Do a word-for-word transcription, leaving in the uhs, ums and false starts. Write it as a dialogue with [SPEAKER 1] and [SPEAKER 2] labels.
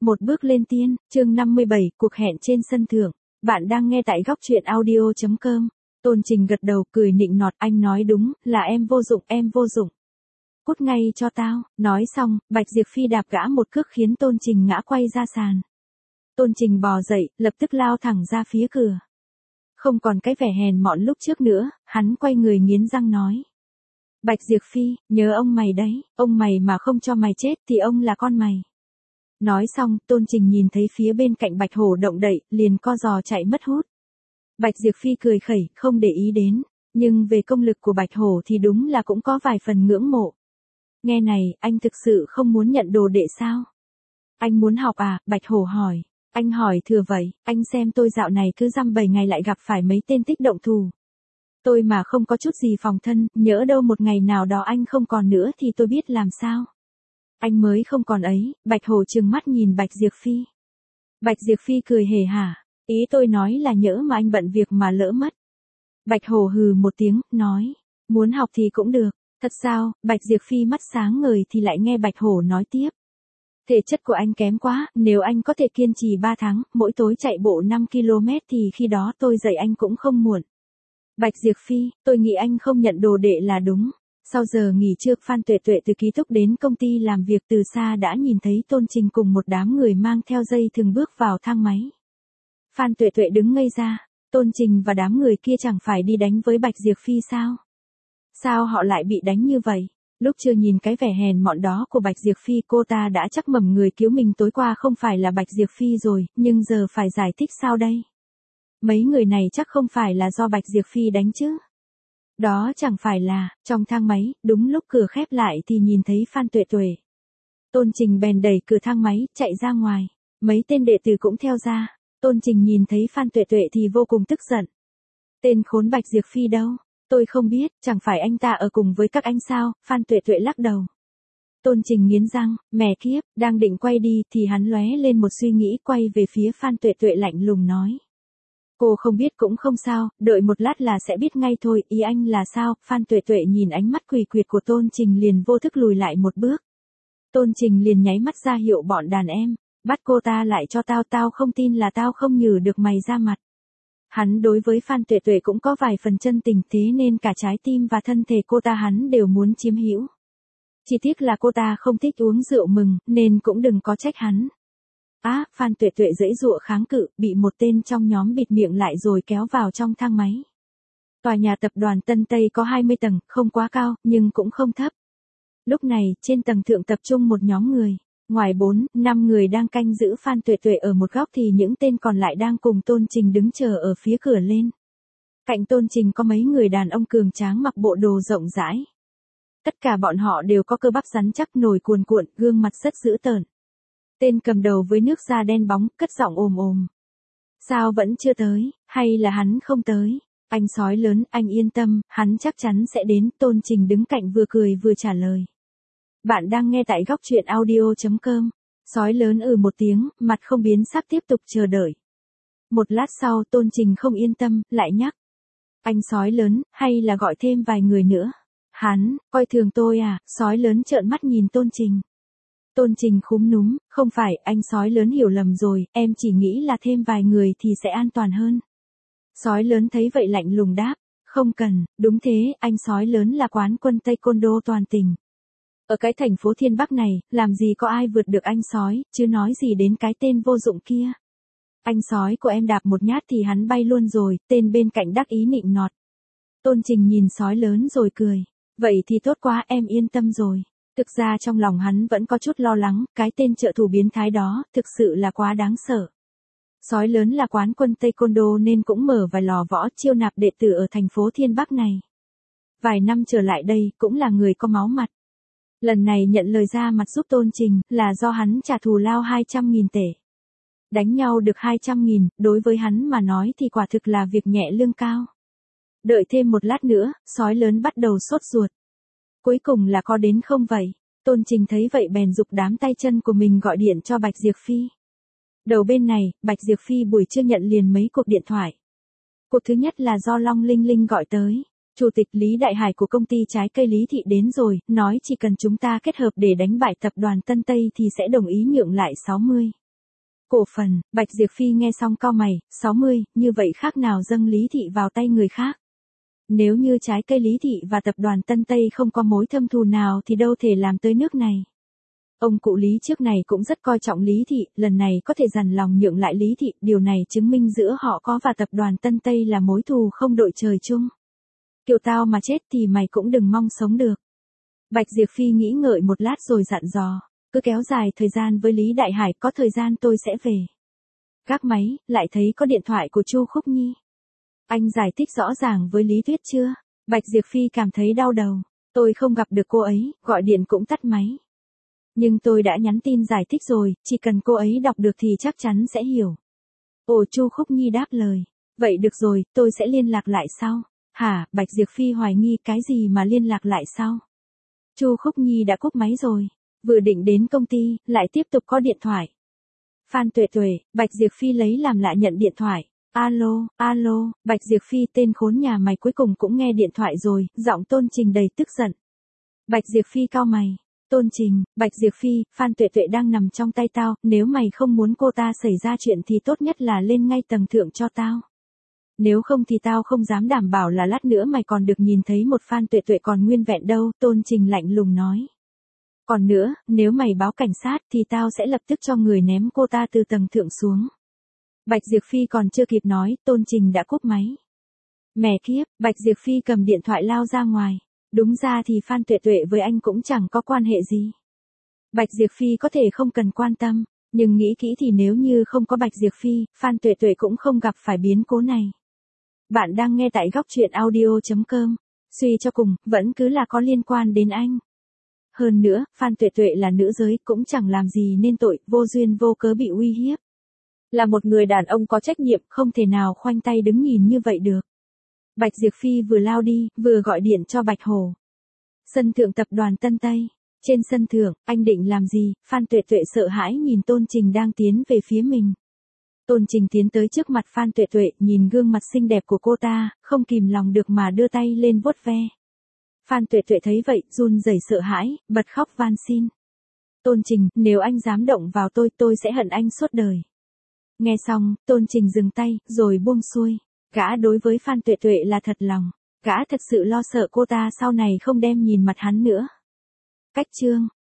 [SPEAKER 1] Một bước lên tiên, chương năm mươi bảy, cuộc hẹn trên sân thượng. Bạn đang nghe tại góc truyện audio chấm com. Tôn Trình gật đầu cười nịnh nọt, anh nói đúng, là em vô dụng, em vô dụng. Cút ngay cho tao, nói xong, Bạch Diệp Phi đạp gã một cước khiến Tôn Trình ngã quay ra sàn. Tôn Trình bò dậy, lập tức lao thẳng ra phía cửa. Không còn cái vẻ hèn mọn lúc trước nữa, hắn quay người nghiến răng nói. Bạch Diệp Phi, nhớ ông mày đấy, ông mày mà không cho mày chết thì ông là con mày. Nói xong, Tôn Trình nhìn thấy phía bên cạnh Bạch Hổ động đậy, liền co giò chạy mất hút. Bạch Diệp Phi cười khẩy, không để ý đến, nhưng về công lực của Bạch Hổ thì đúng là cũng có vài phần ngưỡng mộ. Nghe này, anh thực sự không muốn nhận đồ đệ sao? Anh muốn học à? Bạch Hổ hỏi. Anh hỏi thừa vậy, anh xem tôi dạo này cứ dăm bảy ngày lại gặp phải mấy tên tích động thù. Tôi mà không có chút gì phòng thân, nhỡ đâu một ngày nào đó anh không còn nữa thì tôi biết làm sao. Anh mới không còn ấy. Bạch Hổ trừng mắt nhìn Bạch Diệp Phi. Bạch Diệp Phi cười hề hả, ý tôi nói là nhỡ mà anh bận việc mà lỡ mất. Bạch Hổ hừ một tiếng, nói, muốn học thì cũng được. Thật sao? Bạch Diệp Phi mắt sáng ngời thì lại nghe Bạch Hổ nói tiếp. Thể chất của anh kém quá, nếu anh có thể kiên trì ba tháng, mỗi tối chạy bộ năm ki lô mét thì khi đó tôi dạy anh cũng không muộn. Bạch Diệp Phi, tôi nghĩ anh không nhận đồ đệ là đúng. Sau giờ nghỉ trưa, Phan Tuệ Tuệ từ ký túc đến công ty làm việc từ xa đã nhìn thấy Tôn Trình cùng một đám người mang theo dây thường bước vào thang máy. Phan Tuệ Tuệ đứng ngây ra, Tôn Trình và đám người kia chẳng phải đi đánh với Bạch Diệp Phi sao? Sao họ lại bị đánh như vậy? Lúc chưa nhìn cái vẻ hèn mọn đó của Bạch Diệp Phi, cô ta đã chắc mầm người cứu mình tối qua không phải là Bạch Diệp Phi rồi, nhưng giờ phải giải thích sao đây? Mấy người này chắc không phải là do Bạch Diệp Phi đánh chứ? Đó chẳng phải là, trong thang máy, đúng lúc cửa khép lại thì nhìn thấy Phan Tuệ Tuệ. Tôn Trình bèn đẩy cửa thang máy, chạy ra ngoài. Mấy tên đệ tử cũng theo ra. Tôn Trình nhìn thấy Phan Tuệ Tuệ thì vô cùng tức giận. Tên khốn Bạch Diệp Phi đâu? Tôi không biết, chẳng phải anh ta ở cùng với các anh sao? Phan Tuệ Tuệ lắc đầu. Tôn Trình nghiến răng, mẹ kiếp, đang định quay đi thì hắn lóe lên một suy nghĩ, quay về phía Phan Tuệ Tuệ lạnh lùng nói. Cô không biết cũng không sao, đợi một lát là sẽ biết ngay thôi. Ý anh là sao? Phan Tuệ Tuệ nhìn ánh mắt quỷ quyệt của Tôn Trình liền vô thức lùi lại một bước. Tôn Trình liền nháy mắt ra hiệu bọn đàn em, bắt cô ta lại cho tao, tao không tin là tao không nhử được mày ra mặt. Hắn đối với Phan Tuệ Tuệ cũng có vài phần chân tình, thế nên cả trái tim và thân thể cô ta hắn đều muốn chiếm hữu. Chỉ tiếc là cô ta không thích uống rượu mừng, nên cũng đừng có trách hắn. Á, à, Phan Tuệ Tuệ giãy giụa kháng cự, bị một tên trong nhóm bịt miệng lại rồi kéo vào trong thang máy. Tòa nhà tập đoàn Tân Tây có hai mươi tầng, không quá cao, nhưng cũng không thấp. Lúc này, trên tầng thượng tập trung một nhóm người. Ngoài bốn, năm người đang canh giữ Phan Tuệ Tuệ ở một góc thì những tên còn lại đang cùng Tôn Trình đứng chờ ở phía cửa lên. Cạnh Tôn Trình có mấy người đàn ông cường tráng mặc bộ đồ rộng rãi. Tất cả bọn họ đều có cơ bắp rắn chắc nổi cuồn cuộn, gương mặt rất dữ tợn. Tên cầm đầu với nước da đen bóng, cất giọng ồm ồm. Sao vẫn chưa tới, hay là hắn không tới? Anh sói lớn, anh yên tâm, hắn chắc chắn sẽ đến. Tôn Trình đứng cạnh vừa cười vừa trả lời. Bạn đang nghe tại góc truyện audio chấm com. Sói lớn ừ một tiếng, mặt không biến sắc tiếp tục chờ đợi. Một lát sau Tôn Trình không yên tâm, lại nhắc. Anh sói lớn, hay là gọi thêm vài người nữa? Hắn, coi thường tôi à? Sói lớn trợn mắt nhìn Tôn Trình. Tôn Trình khúm núm, không phải, anh sói lớn hiểu lầm rồi, em chỉ nghĩ là thêm vài người thì sẽ an toàn hơn. Sói lớn thấy vậy lạnh lùng đáp, không cần, đúng thế, anh sói lớn là quán quân taekwondo toàn tỉnh. Ở cái thành phố Thiên Bắc này, làm gì có ai vượt được anh sói, chứ nói gì đến cái tên vô dụng kia. Anh sói của em đạp một nhát thì hắn bay luôn rồi, tên bên cạnh đắc ý nịnh nọt. Tôn Trình nhìn sói lớn rồi cười, vậy thì tốt quá, em yên tâm rồi. Thực ra trong lòng hắn vẫn có chút lo lắng, cái tên trợ thủ biến thái đó, thực sự là quá đáng sợ. Sói lớn là quán quân taekwondo nên cũng mở vài lò võ chiêu nạp đệ tử ở thành phố Thiên Bắc này. Vài năm trở lại đây, cũng là người có máu mặt. Lần này nhận lời ra mặt giúp Tôn Trình, là do hắn trả thù lao hai trăm nghìn tệ. Đánh nhau được hai trăm nghìn, đối với hắn mà nói thì quả thực là việc nhẹ lương cao. Đợi thêm một lát nữa, sói lớn bắt đầu sốt ruột. Cuối cùng là có đến không vậy? Tôn Trình thấy vậy bèn giục đám tay chân của mình gọi điện cho Bạch Diệp Phi. Đầu bên này, Bạch Diệp Phi buổi trưa nhận liền mấy cuộc điện thoại. Cuộc thứ nhất là do Long Linh Linh gọi tới. Chủ tịch Lý Đại Hải của công ty trái cây Lý Thị đến rồi, nói chỉ cần chúng ta kết hợp để đánh bại tập đoàn Tân Tây thì sẽ đồng ý nhượng lại sáu mươi Cổ phần, Bạch Diệp Phi nghe xong cau mày, sáu mươi, như vậy khác nào dâng Lý Thị vào tay người khác. Nếu như trái cây Lý Thị và tập đoàn Tân Tây không có mối thâm thù nào thì đâu thể làm tới nước này. Ông cụ Lý trước này cũng rất coi trọng Lý Thị, lần này có thể dằn lòng nhượng lại Lý Thị, điều này chứng minh giữa họ có và tập đoàn Tân Tây là mối thù không đội trời chung. Kiểu tao mà chết thì mày cũng đừng mong sống được. Bạch Diệp Phi nghĩ ngợi một lát rồi dặn dò, cứ kéo dài thời gian với Lý Đại Hải, có thời gian tôi sẽ về. Gác máy, lại thấy có điện thoại của Chu Khúc Nhi. Anh giải thích rõ ràng với Lý Tuyết chưa? Bạch Diệp Phi cảm thấy đau đầu, tôi không gặp được cô ấy, gọi điện cũng tắt máy. Nhưng tôi đã nhắn tin giải thích rồi, chỉ cần cô ấy đọc được thì chắc chắn sẽ hiểu. Ồ, Chu Khúc Nhi đáp lời, vậy được rồi, tôi sẽ liên lạc lại sau. Hả? Bạch Diệp Phi hoài nghi, cái gì mà liên lạc lại sau? Chu Khúc Nhi đã cúp máy rồi, vừa định đến công ty, lại tiếp tục có điện thoại. Phan Tuệ Tuệ, Bạch Diệp Phi lấy làm lạ nhận điện thoại. Alo, alo, Bạch Diệp Phi, tên khốn nhà mày cuối cùng cũng nghe điện thoại rồi, giọng Tôn Trình đầy tức giận. Bạch Diệp Phi cau mày. Tôn Trình, Bạch Diệp Phi, Phan Tuệ Tuệ đang nằm trong tay tao, nếu mày không muốn cô ta xảy ra chuyện thì tốt nhất là lên ngay tầng thượng cho tao. Nếu không thì tao không dám đảm bảo là lát nữa mày còn được nhìn thấy một Phan Tuệ Tuệ còn nguyên vẹn đâu, Tôn Trình lạnh lùng nói. Còn nữa, nếu mày báo cảnh sát thì tao sẽ lập tức cho người ném cô ta từ tầng thượng xuống. Bạch Diệp Phi còn chưa kịp nói, Tôn Trình đã cúp máy. Mẹ kiếp, Bạch Diệp Phi cầm điện thoại lao ra ngoài. Đúng ra thì Phan Tuệ Tuệ với anh cũng chẳng có quan hệ gì. Bạch Diệp Phi có thể không cần quan tâm, nhưng nghĩ kỹ thì nếu như không có Bạch Diệp Phi, Phan Tuệ Tuệ cũng không gặp phải biến cố này. Bạn đang nghe tại góc truyện audio chấm com. Suy cho cùng, vẫn cứ là có liên quan đến anh. Hơn nữa, Phan Tuệ Tuệ là nữ giới cũng chẳng làm gì nên tội, vô duyên vô cớ bị uy hiếp. Là một người đàn ông có trách nhiệm, không thể nào khoanh tay đứng nhìn như vậy được. Bạch Diệp Phi vừa lao đi, vừa gọi điện cho Bạch Hồ. Sân thượng tập đoàn Tân Tây. Trên sân thượng, anh định làm gì? Phan Tuệ Tuệ sợ hãi nhìn Tôn Trình đang tiến về phía mình. Tôn Trình tiến tới trước mặt Phan Tuệ Tuệ, nhìn gương mặt xinh đẹp của cô ta, không kìm lòng được mà đưa tay lên vuốt ve. Phan Tuệ Tuệ thấy vậy, run rẩy sợ hãi, bật khóc van xin. Tôn Trình, nếu anh dám động vào tôi, tôi sẽ hận anh suốt đời. Nghe xong, Tôn Trình dừng tay, rồi buông xuôi. Gã đối với Phan Tuệ Tuệ là thật lòng. Gã thật sự lo sợ cô ta sau này không đem nhìn mặt hắn nữa. Cách chương